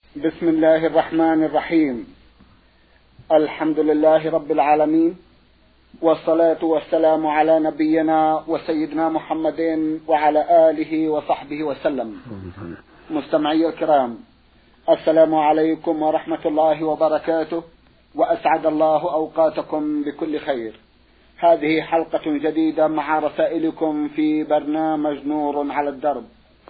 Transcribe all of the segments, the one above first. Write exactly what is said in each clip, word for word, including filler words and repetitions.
بسم الله الرحمن الرحيم. الحمد لله رب العالمين، والصلاة والسلام على نبينا وسيدنا محمد وعلى آله وصحبه وسلم. مستمعي الكرام، السلام عليكم ورحمة الله وبركاته، وأسعد الله أوقاتكم بكل خير. هذه حلقة جديدة مع رسائلكم في برنامج نور على الدرب.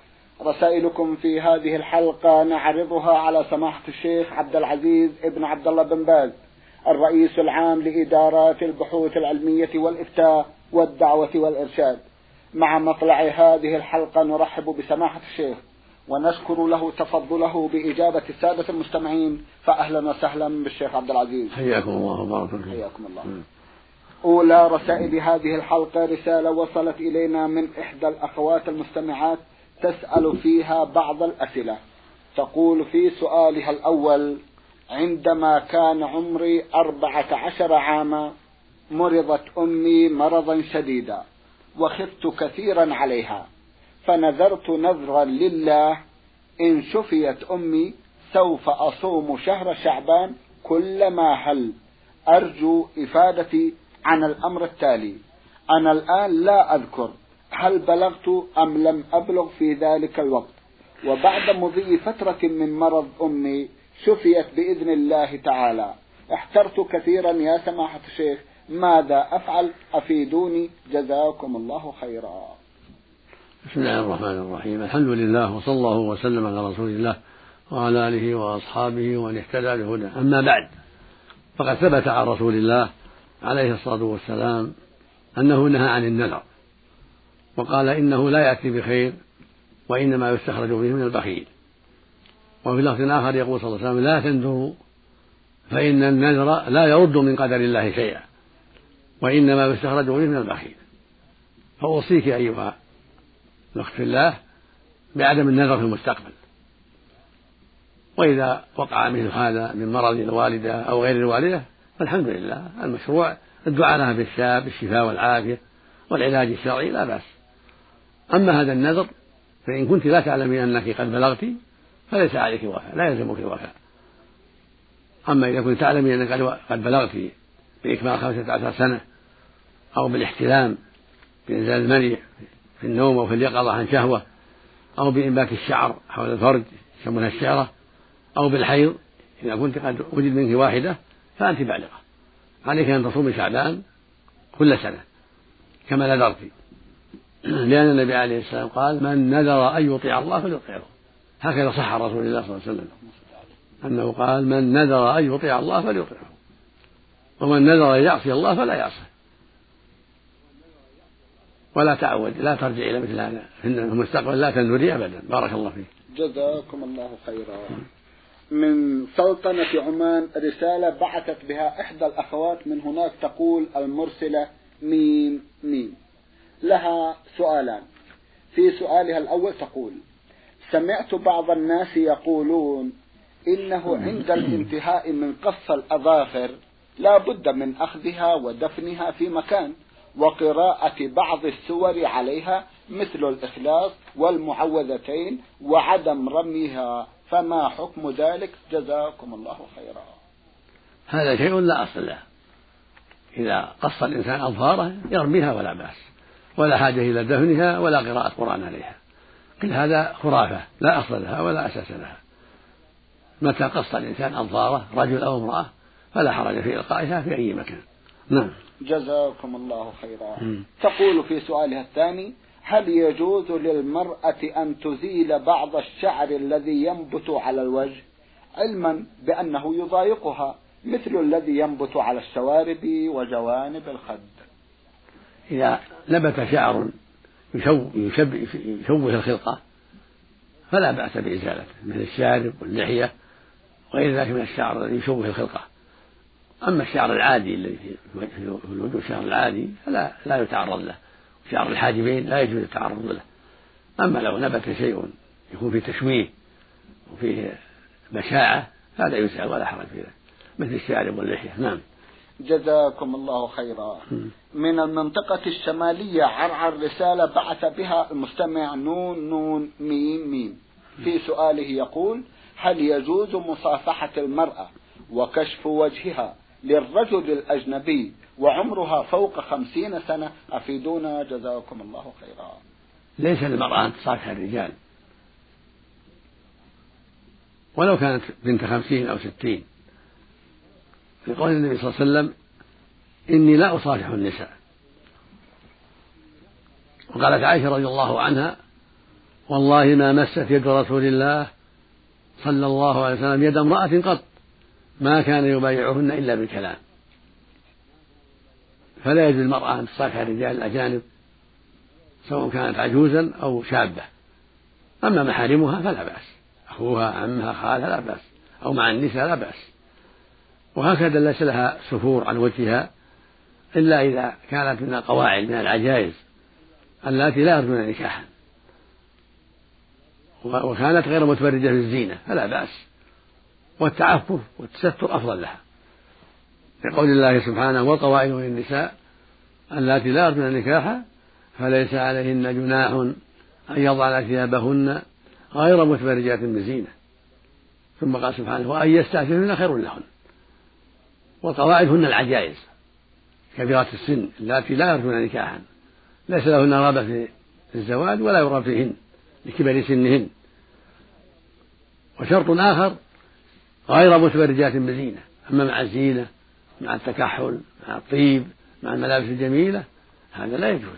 رسائلكم في هذه الحلقة نعرضها على سماحة الشيخ عبد العزيز ابن عبد الله بن باز، الرئيس العام لإدارات البحوث العلمية والإفتاء والدعوة والإرشاد. مع مطلع هذه الحلقة نرحب بسماحة الشيخ ونشكر له تفضله بإجابة السادة المستمعين، فأهلا وسهلا بالشيخ عبد العزيز. حياكم الله وبارك فيكم. حياكم الله. أولى رسائل هذه الحلقة رسالة وصلت إلينا من إحدى الأخوات المستمعات تسأل فيها بعض الأسئلة. تقول في سؤالها الأول: عندما كان عمري أربعة عشر عاما مرضت أمي مرضا شديدا وخفت كثيرا عليها، فنذرت نذرا لله إن شفيت أمي سوف أصوم شهر شعبان كلما هل. أرجو إفادتي عن الأمر التالي. أنا الآن لا أذكر هل بلغت أم لم أبلغ في ذلك الوقت، وبعد مضي فترة من مرض أمي شفيت بإذن الله تعالى. احترت كثيرا يا سماحة الشيخ، ماذا أفعل؟ أفيدوني جزاكم الله خيرا. بسم الله الرحمن الرحيم. الحمد لله، وصلى الله وسلم على رسول الله وعلى آله وأصحابه ومن اهتدى بهداه. أما بعد، فقد ثبت عن رسول الله عليه الصلاة والسلام أنه نهى عن النذر، وقال إنه لا يأتي بخير وإنما يستخرج به من البخيل. وفي لفظ آخر يقول صلى الله عليه وسلم: لا تنذروا فإن النذر لا يرد من قدر الله شيئا وإنما يستخرج به من البخيل. فأوصيك أيها الأخت في الله بعدم النذر في المستقبل. وإذا وقع مثل هذا من مرض الوالدة أو غير الوالدة فالحمد لله، المشروع الدعاء لها بالشفاء والعافية والعلاج الشرعي، لا بأس. أما هذا النذر فإن كنت لا تعلمين أنك قد بلغت فليس عليك وفاء، لا يلزمك الوفاء. أما إذا كنت تعلمين أنك قد بلغت بإكمال خمسة عشر سنة، أو بالاحتلام بإنزال المني في النوم أو في اليقظة عن شهوة، أو بإنبات الشعر حول الفرج يسمونها الشعرة، أو بالحيض، إذا كنت قد وجد منك واحدة فأنت بالغة، عليك أن تصوم شعبان كل سنة كما نذرت، لأن النبي عليه السلام قال: من نذر أن يطيع الله فليطيعه. هكذا صح عن رسول الله صلى الله عليه وسلم أنه قال: من نذر أن يطيع الله فليطيعه، ومن نذر أن يعصي الله فلا يعصيه. ولا تعود، لا ترجع إلى مثل هذا في المستقبل، لا تنذري أبدا. بارك الله فيك. جزاكم الله خيرا. من سلطنة عمان رسالة بعثت بها إحدى الأخوات من هناك، تقول المرسلة ميم ميم، لها سؤالان. في سؤالها الأول تقول: سمعت بعض الناس يقولون إنه عند الانتهاء من قص الأظافر لا بد من أخذها ودفنها في مكان وقراءة بعض السور عليها مثل الإخلاص والمعوذتين وعدم رميها، فما حكم ذلك؟ جزاكم الله خيرا. هذا شيء لا أصل له. إذا قص الإنسان أظفاره يرميها ولا بأس، ولا حاجة إلى دفنها ولا قراءة قرآن عليها. كل هذا خرافة لا أصل لها ولا أساس لها. متى قص الإنسان أظفاره رجل أو امرأة فلا حرج في إلقائها في أي مكان. نعم. جزاكم الله خيرا. م. تقول في سؤالها الثاني: هل يجوز للمرأة أن تزيل بعض الشعر الذي ينبت على الوجه علما بأنه يضايقها، مثل الذي ينبت على الشوارب وجوانب الخد؟ إذا نبت شعر يشوه الخلقة فلا بأس بإزالته، مثل الشارب واللحية وغير ذلك من الشعر الذي يشوه الخلقة. أما الشعر العادي الذي في الوجه، الشعر العادي فلا لا يتعرض له. شعر الحاجبين لا يجوز التعرض له. أما لو نبت شيء يكون فيه تشويه وفيه بشاعة هذا يزال ولا حرج فيه، مثل الشارب واللحية. نعم. جزاكم الله خيرا. من المنطقة الشمالية عرعر رسالة بعث بها المستمع نون نون ميم ميم. في سؤاله يقول: هل يجوز مصافحة المرأة وكشف وجهها للرجل الأجنبي وعمرها فوق خمسين سنة؟ أفيدونا جزاكم الله خيرا. ليس للمرأة أن تصافح الرجال ولو كانت بنت خمسين أو ستين، في قول النبي صلى الله عليه وسلم إني لا أصافح النساء. وقالت عائشة رضي الله عنها والله ما مست يد رسول الله صلى الله عليه وسلم يد امرأة قط ما كان يبايعهن إلا بالكلام. فلا يجوز للمرأة أن تصافح الرجال الأجانب سواء كانت عجوزا أو شابة. أما محارمها فلا بأس، أخوها عمها خالها لا بأس، أو مع النساء لا بأس. وهكذا ليس لها سفور عن وجهها إلا إذا كانت من القواعد من العجائز التي لا يرجون نكاحا وكانت غير متبرجة في الزينة فلا بأس، والتعفف والتستر أفضل لها، لقول الله سبحانه والقواعد من النساء التي لا يرجون نكاحا فليس عليهن جناح أن يضعن ثيابهن غير متبرجات بزينة. ثم قال سبحانه وأن يستعففن خير لهن. والقواعد هن العجائز كبيرات السن التي لا يرجون نكاحا ليس لهن رغبة في الزواج ولا يرغب فيهن لكبر سنهن. وشرط آخر غير متبرجات بزينة. أما مع الزينة مع التكحل مع الطيب مع الملابس الجميلة هذا لا يجوز.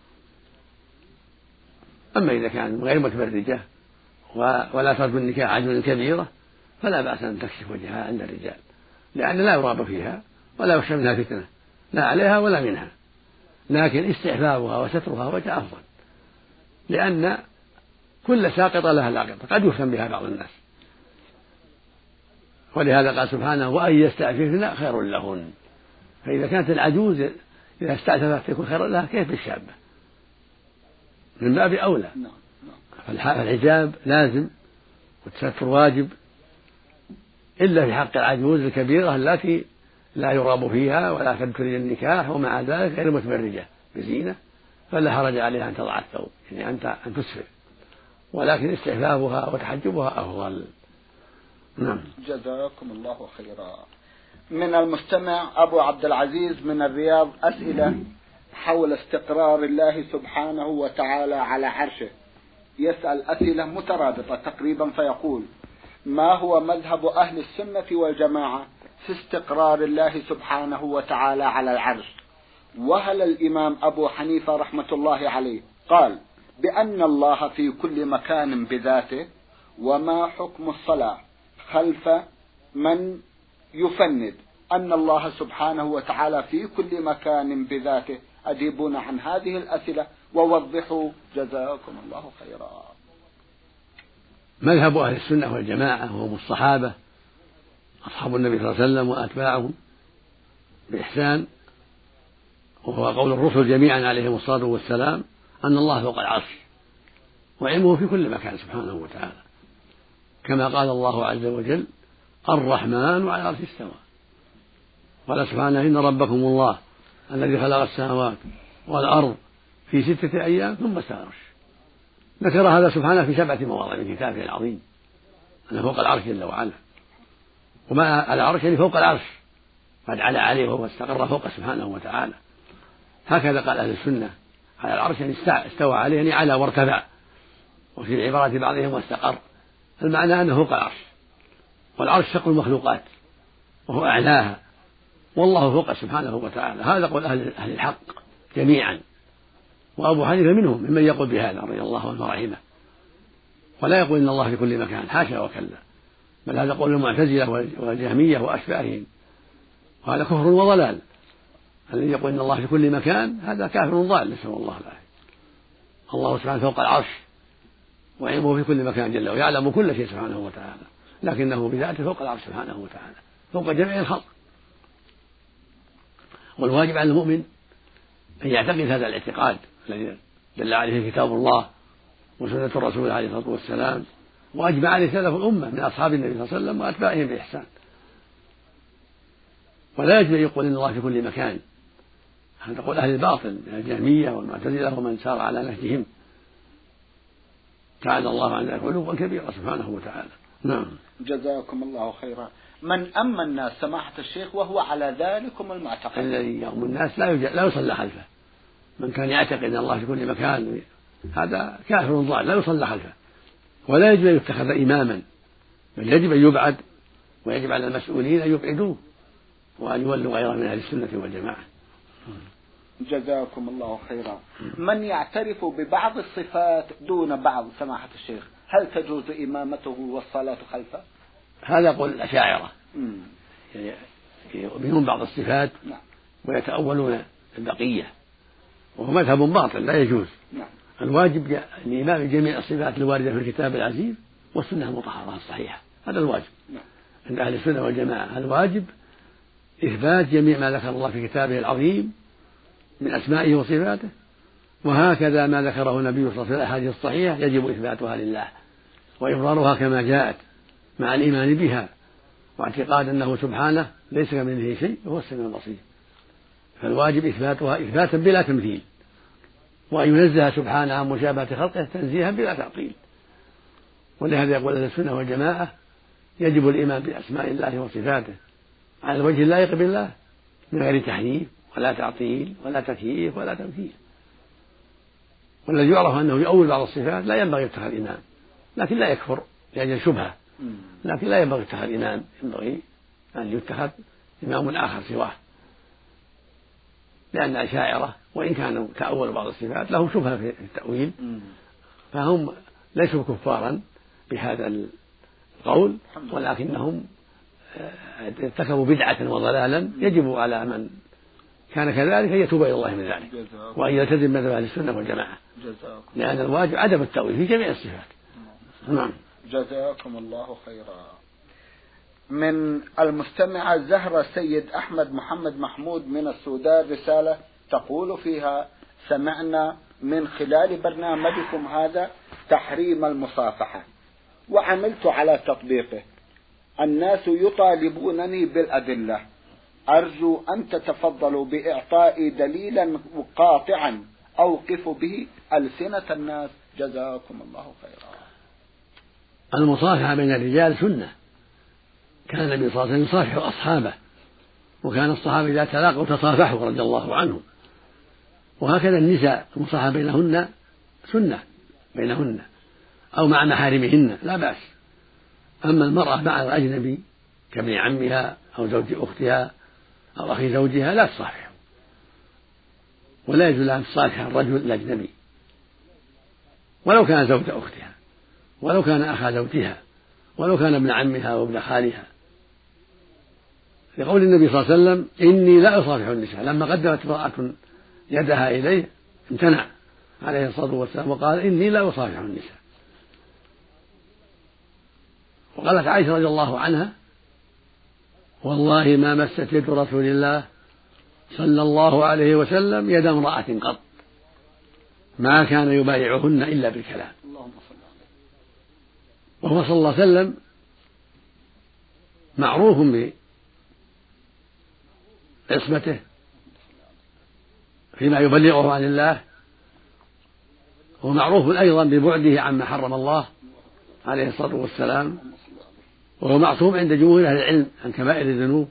أما إذا كان غير متبرجة ولا ترجو النكاح عجوز كبيرة فلا بأس أن تكشف وجهها عند الرجال، لأن لا يرغب فيها ولا يخشى منها فتنة لا عليها ولا منها، لكن استعفافها وسترها وجه أفضل، لأن كل ساقطة لها لاقطة قد يفتن بها بعض الناس. ولهذا قال سبحانه وأن يستعففن خير لهن. فإذا كانت العجوز إذا استعففت يكون خير لها كيف بالشابة؟ من باب أولى. فالحجاب لازم والتستر واجب إلا في حق العجوز الكبيرة التي لا يرغب فيها ولا تدخل النكاح ومع ذلك غير متبرجة بزينة فلا حرج عليها أن تضع الثوب، يعني أن تسفر، ولكن استحبابها وتحجبها أفضل. نعم. جزاكم الله خيرا. من المستمع أبو عبد العزيز من الرياض أسئلة حول استقرار الله سبحانه وتعالى على عرشه. يسأل أسئلة مترابطة تقريبا فيقول: ما هو مذهب أهل السنة والجماعة في استقرار الله سبحانه وتعالى على العرش؟ وهل الإمام أبو حنيفة رحمة الله عليه قال بأن الله في كل مكان بذاته؟ وما حكم الصلاة خلف من يفند أن الله سبحانه وتعالى في كل مكان بذاته؟ أجيبون عن هذه الأسئلة ووضحوا جزاكم الله خيرا. مذهب أهل السنة والجماعة وهم الصحابة أصحاب النبي صلى الله عليه وسلم وأتباعهم بإحسان، وهو قول الرسل جميعا عليهم الصلاة والسلام أن الله فوق العرش وعلمه في كل مكان سبحانه وتعالى، كما قال الله عز وجل: الرحمن على العرش استوى. قال سبحانه: إن ربكم الله الذي خلق السماوات والأرض في ستة أيام ثم استوى العرش. ذكر هذا سبحانه في سبعة مواضع من كتابه العظيم أنه فوق العرش جل وعلا، وما على العرش يعني فوق العرش قد علا عليه وهو استقر فوق سبحانه وتعالى. هكذا قال أهل السنة: على العرش يعني استوى عليه يعني على وارتفع، وفي عبارة بعضهم واستقر، المعنى أنه فوق العرش، والعرش سقف المخلوقات وهو أعلاها، والله فوق سبحانه وتعالى. هذا قول أهل الحق جميعا، وأبو حنيفة منهم ممن يقول بهذا رضي الله عنه ورحمه، ولا يقول إن الله في كل مكان، حاشا وكلا، بل هذا قول المعتزلة والجهمية وأشباههم، وهذا كفر وضلال. الذي يقول إن الله في كل مكان هذا كافر ضال، نسأل الله العافية. الله سبحانه فوق العرش وعلمه في كل مكان جل ويعلم كل شيء سبحانه وتعالى، لكنه بذاته فوق العرش سبحانه وتعالى فوق جميع الخلق. والواجب على المؤمن أن يعتقد هذا الاعتقاد الذي دل عليه كتاب الله وسنة الرسول عليه الصلاة والسلام، وأجمع عليه سلف الأمة من أصحاب النبي صلى الله عليه وسلم وأتباعهم بإحسان. ولا يجب أن يقول إن الله في كل مكان، هذا قول أهل الباطل من الجهمية والمعتزلة ومن سار على نهجهم، تعالى الله عن ذلك علوا كبيرا سبحانه وتعالى. نعم. جزاكم الله خيرا. من أما الناس سماحة الشيخ وهو على ذلكم المعتقد؟ الذي يؤم الناس لا لا يصلى خلفه. من كان يعتقد أن الله في كل مكان هذا كافر ضال، لا يصلى خلفه، ولا يجب أن يتخذ إماما، بل يجب أن يبعد، ويجب على المسؤولين أن يبعدوه وأن يولوا غيره من أهل السنة والجماعة. جزاكم الله خيرا. من يعترف ببعض الصفات دون بعض سماحة الشيخ، هل تجوز إمامته والصلاة خلفه؟ هذا قول الأشاعرة، يعني يؤمنون بعض الصفات ويتأولون البقية، وهو مذهب باطل لا يجوز. نعم. الواجب الإمام جميع الصفات الواردة في الكتاب العزيز والسنة المطهرة الصحيحة، هذا الواجب. نعم. عند أهل السنة والجماعة الواجب إثبات جميع ما ذكر الله في كتابه العظيم من أسمائه وصفاته، وهكذا ما ذكره النبي صلى الله عليه وسلم في الأحاديث الصحيحة يجب إثباتها لله وإبرارها كما جاءت مع الإيمان بها واعتقاد أنه سبحانه ليس كمثله شيء وهو السميع البصير. فالواجب إثباتها إثباتا بلا تمثيل، وأن ينزه سبحانه عن مشابهة خلقه تنزيها بلا تعطيل. ولهذا يقول أهل السنة والجماعة يجب الإيمان بأسماء الله وصفاته على الوجه اللائق بالله من غير تحريف ولا تعطيل ولا تكييف ولا تمثيل. والذي يعرف أنه يؤول بعض الصفات لا ينبغي اتخاذ إمام، لكن لا يكفر لأجل شبهة، لكن لا ينبغي اتخاذ إمام، ينبغي أن يتخذ إمام آخر سواه، لأن الأشاعرة وإن كانوا تأولوا بعض الصفات لهم شبهة في التأويل، فهم ليسوا كفارا بهذا القول، ولكنهم ارتكبوا بدعة وضلالا يجب على من كان كذلك أن يتوب إلى الله من ذلك وأن يلتزم مذهب أهل السنة والجماعة، لأن الواجب عدم التأويل في جميع الصفات. نعم. جزاكم الله خيرا. من المستمعة زهرة سيد أحمد محمد محمود من السودان رسالة تقول فيها: سمعنا من خلال برنامجكم هذا تحريم المصافحة وعملت على تطبيقه، الناس يطالبونني بالأدلة، أرجو أن تتفضلوا بإعطائي دليلا قاطعا أوقف به ألسنة الناس، جزاكم الله خيرا. المصافحة بين الرجال سنة، كان النبي صلى الله عليه وسلم يصافح أصحابه، وكان الصحابة إذا تلاقوا تصافحوا رضي الله عنهم، وهكذا النساء المصافحة بينهن سنة بينهن أو مع محارمهن لا بأس. أما المرأة مع الأجنبي كابن عمها أو زوج أختها أو أخي زوجها لا تصافح، ولا يجوز لها أن تصافح الرجل الأجنبي ولو كان زوج أختها ولو كان أخا زوجها ولو كان ابن عمها وابن خالها، لقول النبي صلى الله عليه وسلم: إني لا أصافح النساء. لما قدمت امرأة يدها إليه امتنع عليه الصلاة والسلام وقال: إني لا أصافح النساء. وقالت عائشة رضي الله عنها: والله ما مست يد رسول الله صلى الله عليه وسلم يد امرأة قط، ما كان يبايعهن إلا بالكلام. وهو صلى الله عليه وسلم معروف بعصمته فيما يبلغه عن الله، ومعروف أيضا ببعده عما حرم الله عليه الصلاة والسلام، وهو معصوم عند جمهور أهل العلم عن كبائر الذنوب.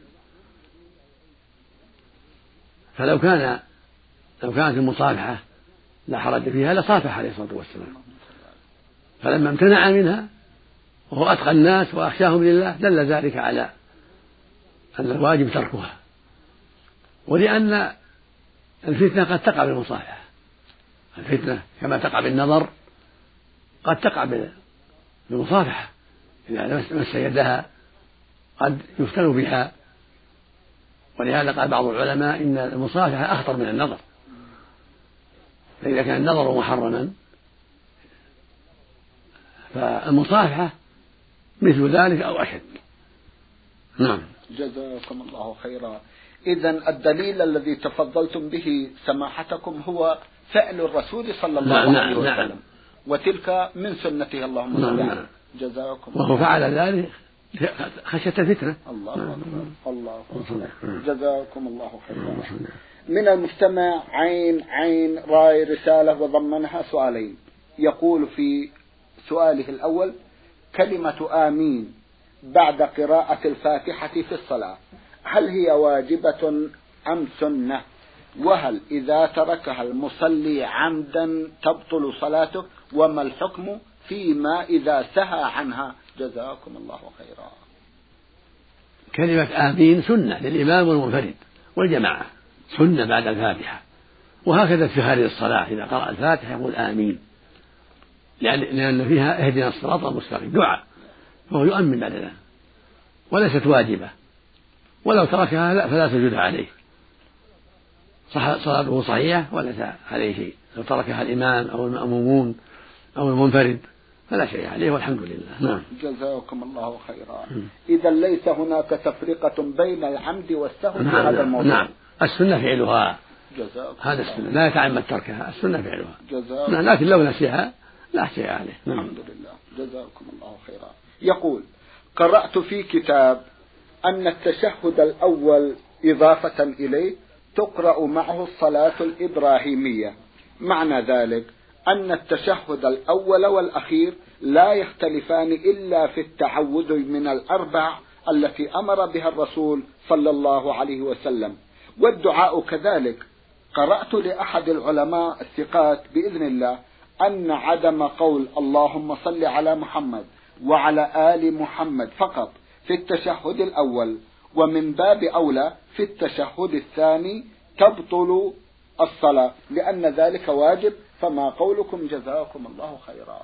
فلو كان لو كانت المصافحة لا حرج فيها لصافح عليه الصلاة والسلام، فلما امتنع منها وهو أتقى الناس وأخشاهم لله دل ذلك على أن الواجب تركها، ولأن الفتنة قد تقع بالمصافحة، الفتنة كما تقع بالنظر قد تقع بالمصافحة، إذا مس يدها قد يفتن بها. ولهذا قال بعض العلماء إن المصافحة أخطر من النظر، فإذا كان النظر محرما فالمصافحة مثل ذلك أو أشد. نعم. جزاكم الله خيرا. إذن الدليل الذي تفضلتم به سماحتكم هو فعل الرسول صلى الله نعم عليه وسلم. نعم. وتلك من سنته اللهم صل عليه. نعم. جزاكم الله. وهو فعل ذلك خشية الفتنة. الله أكبر. الله أكبر. جزاكم الله خيرا. من المستمع عين عين راي رسالة وضمنها سؤالين، يقول في سؤاله الأول: كلمة آمين بعد قراءة الفاتحة في الصلاة هل هي واجبة أم سنة؟ وهل إذا تركها المصلي عمدا تبطل صلاته؟ وما الحكم فيما إذا سهى عنها؟ جزاكم الله خيرا. كلمة آمين سنة للإمام والمنفرد والجماعة، سنة بعد الفاتحة، وهكذا في خارج الصلاة إذا قرأ الفاتحة يقول آمين، لأن فيها اهدنا الصراط المستقيم دعاء، فهو يؤمن بعد ذلك، وليست واجبة، ولو تركها لا فلا سجود عليه، صلاته صحيحة وليس عليه شيء، لو تركها الإمام أو المأمومون أو المنفرد فلا شيء عليه والحمد لله. نعم. جزاكم الله خيرا. إذا ليس هناك تفرقة بين العمد والسهو في نعم هذا الموضوع. نعم، السنة فعلها، هذا السنة لا يتعمد تركها، السنة فعلها. نعم، لكن لو نسيها لا شيء عليه. نعم. الحمد لله. جزاكم الله خيرا. يقول: قرأت في كتاب أن التشهد الأول إضافة إليه تقرأ معه الصلاة الإبراهيمية، معنى ذلك أن التشهد الأول والأخير لا يختلفان إلا في التعوذ من الأربع التي أمر بها الرسول صلى الله عليه وسلم، والدعاء كذلك. قرأت لأحد العلماء الثقات بإذن الله أن عدم قول اللهم صل على محمد وعلى آل محمد فقط في التشهد الأول، ومن باب أولى في التشهد الثاني تبطل الصلاة لأن ذلك واجب، فما قولكم؟ جزاكم الله خيرا.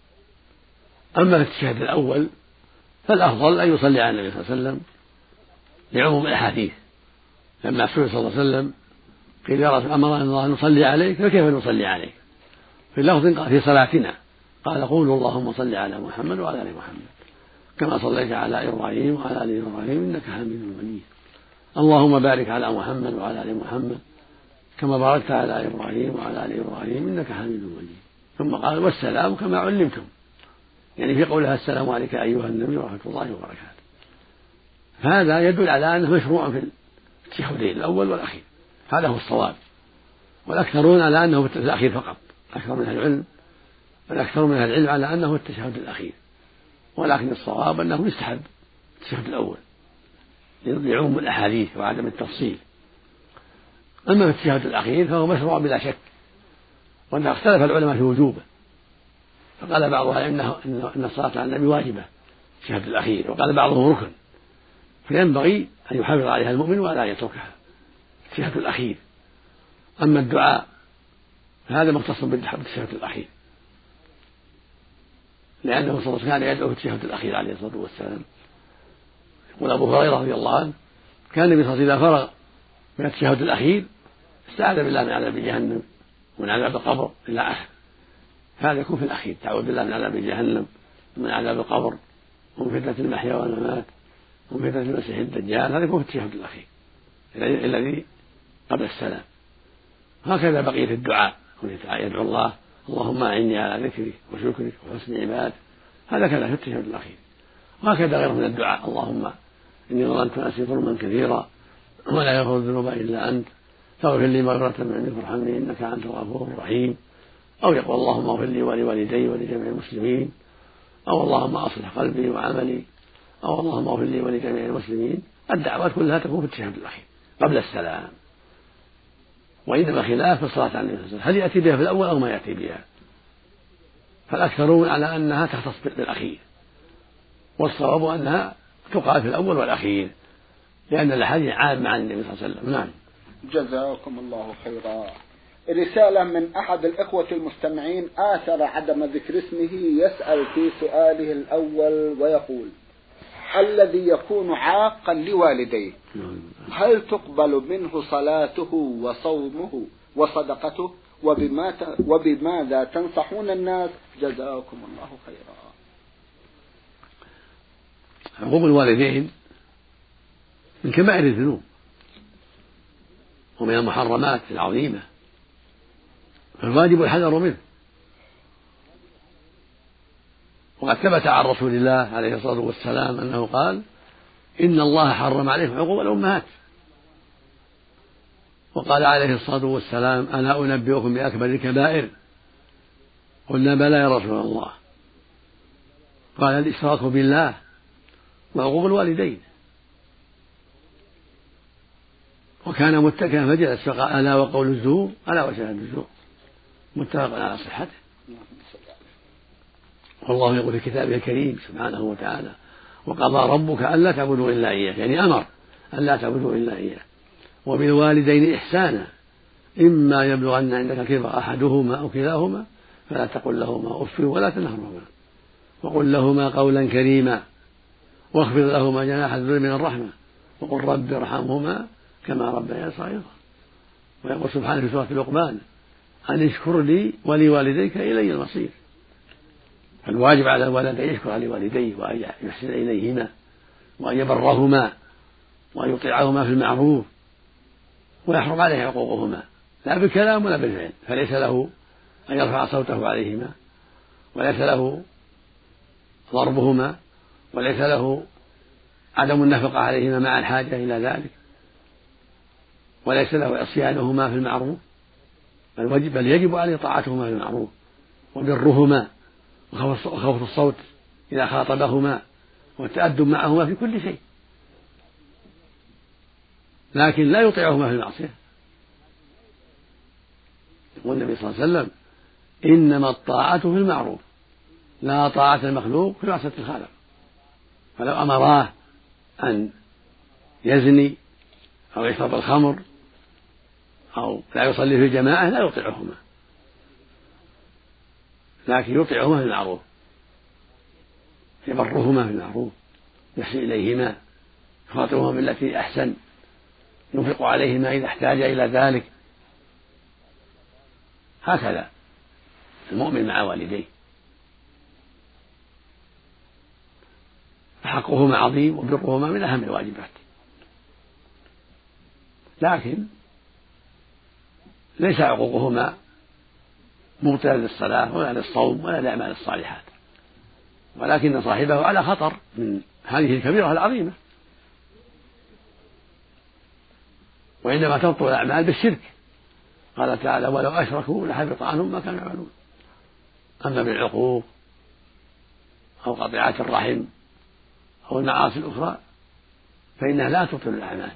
أما في التشهد الأول فالأفضل أن يصلي على النبي صلى الله عليه وسلم لعموم الأحاديث، لما سئل صلى الله عليه وسلم قيل يا رسول أمرنا الله نصلي عليك فكيف نصلي عليك؟ في لفظ في صلاتنا قال قولوا اللهم صل على محمد وعلى آل محمد كما صليت على إبراهيم وعلى آل إبراهيم إنك حميد مجيد، اللهم بارك على محمد وعلى آل محمد كما باركت على إبراهيم وعلى آل إبراهيم إنك حميد مجيد، ثم قال والسلام كما علمتم، يعني في قولها السلام عليك أيها النبي ورحمة الله وبركاته. هذا يدل على أنه مشروع في التشهدين الأول والأخير، هذا هو الصواب، والأكثرون على أنه في الأخير فقط، أكثر من أهل العلم والأكثر من أهل العلم على أنه التشهد الأخير، ولكن الصواب أنه يستحب التشهد الأول لعموم الأحاديث وعدم التفصيل. أما في التشهد الأخير فهو مشروع بلا شك، وأنه اختلف العلماء في وجوبه، فقال بعضها إنه إن الصلاة على النبي واجبة التشهد الأخير، وقال بعضهم ركن، فينبغي أن يحافظ عليها المؤمن ولا يتركها التشهد الأخير. أما الدعاء فهذا مختص بالتشهد الأخير، لأنه صلى الله عليه وسلم كان يدعو في التشهد الأخير عليه الصلاة والسلام. يقول أبو هريرة رضي الله عنه كان النبي صلى الله عليه وسلم إذا فرغ من التشهد الأخير استعاذ بالله من عذاب جهنم ومن عذاب القبر إلى آخره، هذا يكون في الأخير، تعوذ بالله من عذاب جهنم ومن عذاب القبر ومن فتنة المحيا والممات ومن فتنة المسيح الدجال، هذا يكون في التشهد الأخير الذي قبل السلام. هكذا بقية الدعاء يدعو الله اللهم أعني على ذكرك وشكرك وحسن عبادتك، هذا كذا في التشهد الأخير. وهكذا غيره من الدعاء اللهم إني ظلمت نفسي ظلما كثيرا ولا يغفر الذنوب إلا أنت فاغفر لي مغفرة من عندك وارحمني إنك أنت الغفور الرحيم، أو يقول اللهم اغفر لي ولوالدي ولجميع المسلمين، أو اللهم أصلح قلبي وعملي، أو اللهم اغفر لي ولجميع المسلمين. الدعوات كلها تكون في التشهد الأخير قبل السلام، وإنما خلاف في الصلاة على النبي صلى الله عليه وسلم هل يأتي بها في الأول أو ما يأتي بها، فالأكثرون على أنها تختص بالأخير، والصواب أنها تقال في الأول والأخير لأن الأحاديث عامة عن النبي صلى الله عليه وسلم. نعم. جزاكم الله خيرا. رسالة من أحد الإخوة المستمعين آثر عدم ذكر اسمه، يسأل في سؤاله الأول ويقول: الذي يكون عاقا لوالديه هل تقبل منه صلاته وصومه وصدقته؟ وبماذا تنصحون الناس؟ جزاكم الله خيرا. عقوق الوالدين من كبائر الذنوب ومن المحرمات العظيمة، فالواجب الحذر منه. وقد ثبت عن رسول الله عليه الصلاة والسلام أنه قال إن الله حرم عليكم عقوق الأمهات، وقال عليه الصلاة والسلام ألا أنبئكم بأكبر الكبائر؟ قلنا بلى يا رسول الله، قال الإشراك بالله وعقوق الوالدين. وكان متكئا فجلس فقال ألا وقول الزور ألا وشهادة الزور، متفق على صحته. والله يقول في كتابه الكريم سبحانه وتعالى وقضى ربك ألا تعبدوا إلا إياه، يعني أمر ألا تعبدوا إلا إياه، وبالوالدين إحسانا إما يبلغن عندك الكبر أحدهما أو كلاهما فلا تقل لهما أف ولا تنهرهما وقل لهما قولا كريما واخفض لهما جناح الذل من الرحمة وقل رب ارحمهما كما ربياني صغيرا. ويقول سبحانه في سورة لقمان أن اشكر لي ولوالديك إلي المصير. فالواجب على الولد أن يشكر لوالديه وأن يحسن إليهما وأن يبرهما وأن يطيعهما في المعروف ويحرم عليه عقوقهما لا بالكلام ولا بالفعل، فليس له أن يرفع صوته عليهما وليس له ضربهما وليس له عدم النفقة عليهما مع الحاجة إلى ذلك وليس له عصيانهما في المعروف، بل, بل يجب عليه طاعتهما في المعروف وبرهما وخفض الصوت إذا خاطبهما والتأدب معهما في كل شيء، لكن لا يطيعهما في المعصية. يقول النبي صلى الله عليه وسلم إنما الطاعة في المعروف لا طاعة المخلوق في معصية الخالق. فلو أمراه أن يزني أو يشرب الخمر أو لا يصلي في الجماعة لا يطيعهما، لكن يطيعهما في المعروف يبرهما في المعروف يحسن إليهما يخاطبهما بالتي أحسن ينفق عليهما إذا احتاج إلى ذلك. هكذا المؤمن مع والديه فحقهما عظيم وبرهما من أهم الواجبات، لكن ليس عقوقهما مبطلا للصلاة ولا للصوم ولا للأعمال الصالحات، ولكن صاحبه على خطر من هذه الكبيرة العظيمة. وإنما تبطل الأعمال بالشرك، قال تعالى ولو أشركوا لحبط عنهم ما كانوا يعملون. أما بالعقوق أو قطيعة الرحم أو المعاصي الأخرى فإنها لا تبطل الأعمال،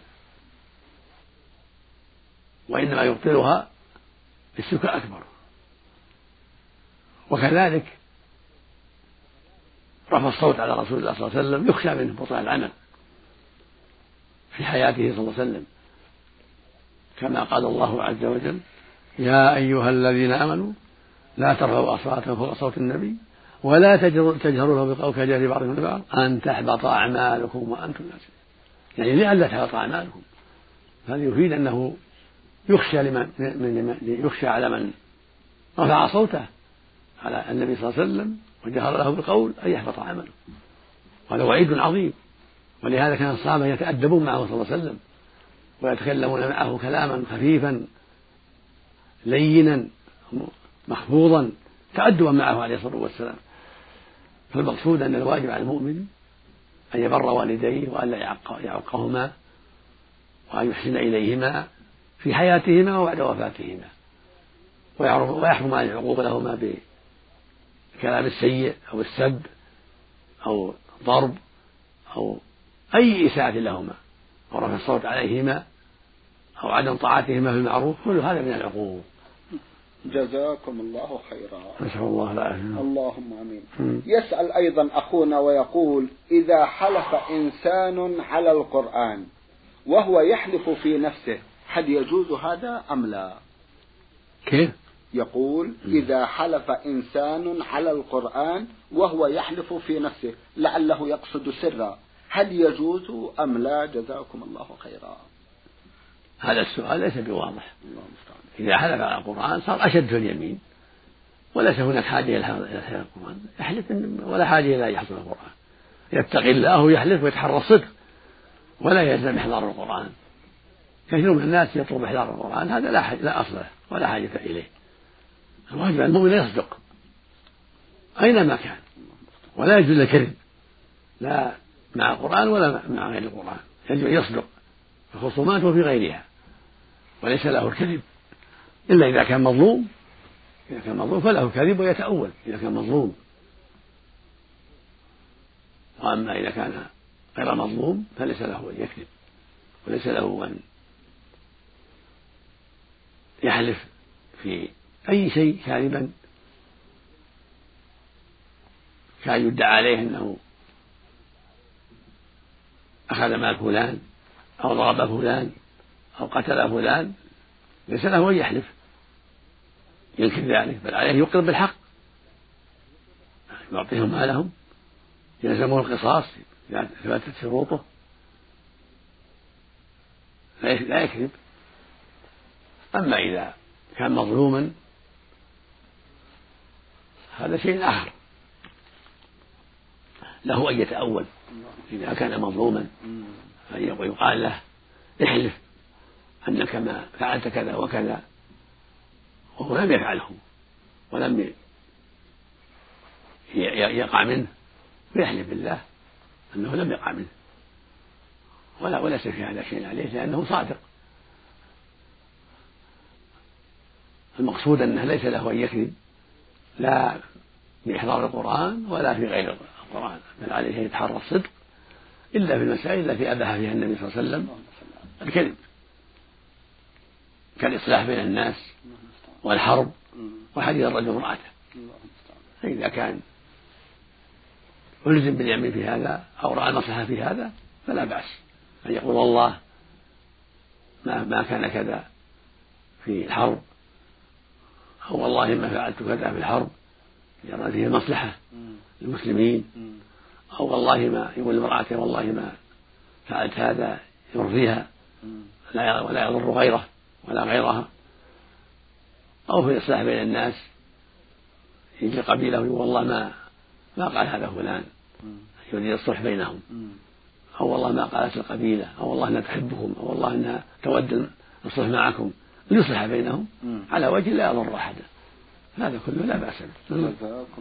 وإنما يبطلها الشرك الأكبر. وكذلك رفع الصوت على رسول الله صلى الله عليه وسلم يخشى منه بطلان العمل في حياته صلى الله عليه وسلم، كما قال الله عز وجل يا أيها الذين آمنوا لا ترفعوا أصواتكم فوق صوت النبي ولا تجهروا له بالقول كجهر بعضكم لبعض أن تحبط أعمالكم وأنتم لا تشعرون، يعني لئلا تحبط أعمالكم. هذا يفيد أنه يخشى لمن من يخشى على من رفع صوته على النبي صلى الله عليه وسلم وجهر له بالقول أن يحبط عمله، وهذا وعيد عظيم. ولهذا كان الصحابة يتأدبون معه صلى الله عليه وسلم ويتكلمون معه كلاما خفيفا لينا محفوظا تأدبا معه عليه الصلاة والسلام. فالمقصود أن الواجب على المؤمن أن يبر والديه وأن لا يعقهما وأن يحسن إليهما في حياتهما وبعد وفاتهما، ويحرم عن العقوق لهما بالكلام السيء أو السب أو ضرب أو أي إساءة لهما أو رفع الصوت عليهما أو عدم طاعتهما في المعروف، كل هذا من العقوق. جزاكم الله خيرا. نسأل الله العافية. اللهم آمين. يسأل أيضا أخونا ويقول إذا حلف إنسان على القرآن وهو يحلف في نفسه هل يجوز هذا أم لا؟ كيف؟ يقول إذا حلف إنسان على القرآن وهو يحلف في نفسه لعله يقصد سرا هل يجوز أم لا؟ جزاكم الله خيرا. هذا السؤال ليس بواضح. إذا حلف على القرآن صار أشد في اليمين وليس هناك حاجة إلى القرآن، يحلف ولا حاجة إلى أن يحفظ القرآن، يتقي الله ويحلف ويتحرى الصدق ولا يلزم إحضار القرآن. كثير من الناس يطلب إحضار القرآن هذا لا, لا أصل له ولا حاجة إليه. الواجب على المؤمن يصدق أينما كان ولا يجوز الكذب لا مع القرآن ولا مع غير القرآن، يجب أن يصدق في الخصومات وفي غيرها وليس له الكذب إلا إذا كان مظلوم. إذا كان مظلوم فله الكذب ويتأول إذا كان مظلوم. وأما إذا كان غير مظلوم فليس له أن يكذب، وليس له أن يحلف في أي شيء كاذبا، كان يدعى عليه أنه أخذ مال فلان أو ضرب فلان أو قتل فلان، ليس له أن يحلف ينكر ذلك، بل عليه يقر بالحق، يعطيهم مالهم، يلزمه القصاص إذا ثبتت شروطه، لا يكذب. أما إذا كان مظلوما هذا شيء آخر، له أن يتأول إذا كان مظلوما، ويقال له احلف أنك ما فعلت كذا وكذا وهو لم يفعله ولم يقع منه، فيحلف بالله أنه لم يقع منه، ولا وليس في هذا شيء عليه لأنه صادق. المقصود أنه ليس له أن يكذب لا بإحضار القرآن ولا في غير القرآن، بل عليه يتحرى الصدق إلا في المسائل التي أباح فيها النبي صلى الله عليه وسلم الكذب، كالإصلاح بين الناس والحرب وحديث الرجل امرأته. فإذا كان ألزم باليمين في هذا أو رأى المصلحة في هذا فلا بأس أن يقول والله ما, ما كان كذا في الحرب، أو والله ما فعلت كذا في الحرب لأن فيه مصلحة للمسلمين، أو والله ما يقول لامرأته والله ما فعلت هذا يرضيها ولا يضر غيره ولا غيرها، أو في الإصلاح بين الناس يجي قبيلة ويقول والله ما ما قال هذا فلان يريد الصلح بينهم، أو والله ما قالت القبيلة، أو والله أنها تحبكم، أو والله أنها تود الصلح معكم ليصلح بينهم على وجه لا يضر أحدا، هذا كله لا بأس به.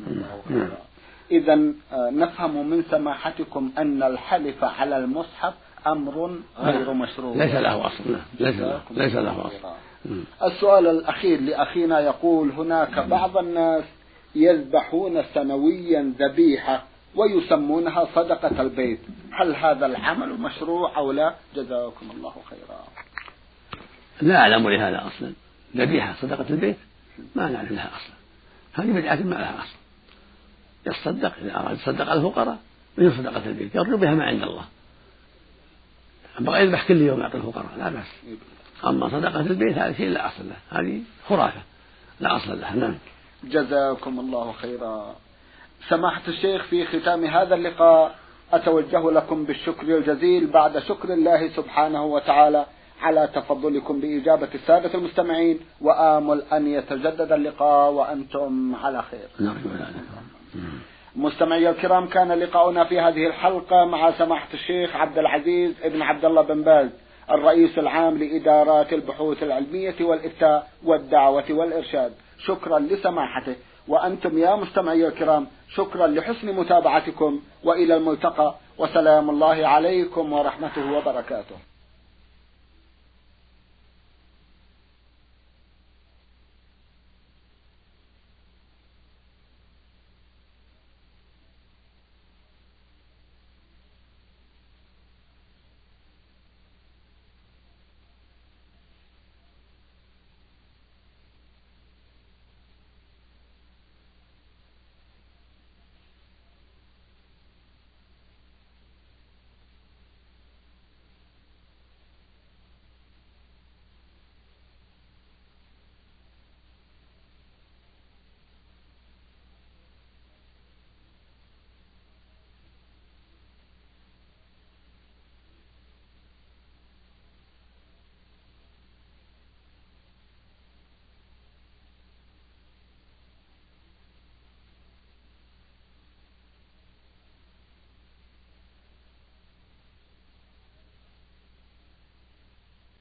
إذا نفهم من سماحتكم أن الحلف على المصحف أمر غير مشروع، ليس له أصل، ليس له ليس له أصل. السؤال الأخير لأخينا يقول: هناك بعض الناس يذبحون سنويا ذبيحة ويسمونها صدقة البيت، هل هذا العمل مشروع أو لا؟ جزاكم الله خيرا. لا أعلم لهذا أصلا، ذبيحة صدقة البيت ما نعرف لها أصلا، هذه بدعة ما لها أصل. يصدق إذا أراد يصدق على الفقراء من صدقة البيت يرجو بها ما عند الله، أما يذبح كل يوم يعطي الفقراء لا بأس. أما صدقة البيت هذا شيء لا أصل له، هذه خرافة لا أصل لها. نعم. جزاكم الله خيرا. سماحة الشيخ، في ختام هذا اللقاء أتوجه لكم بالشكر الجزيل بعد شكر الله سبحانه وتعالى على تفضلكم بإجابة السادة المستمعين، وآمل أن يتجدد اللقاء وأنتم على خير. مستمعي الكرام، كان لقاؤنا في هذه الحلقة مع سماحة الشيخ عبد العزيز ابن عبد الله بن باز، الرئيس العام لإدارات البحوث العلمية والإفتاء والدعوة والإرشاد. شكرا لسماحته، وأنتم يا مستمعي الكرام شكرا لحسن متابعتكم، وإلى الملتقى، وسلام الله عليكم ورحمته وبركاته.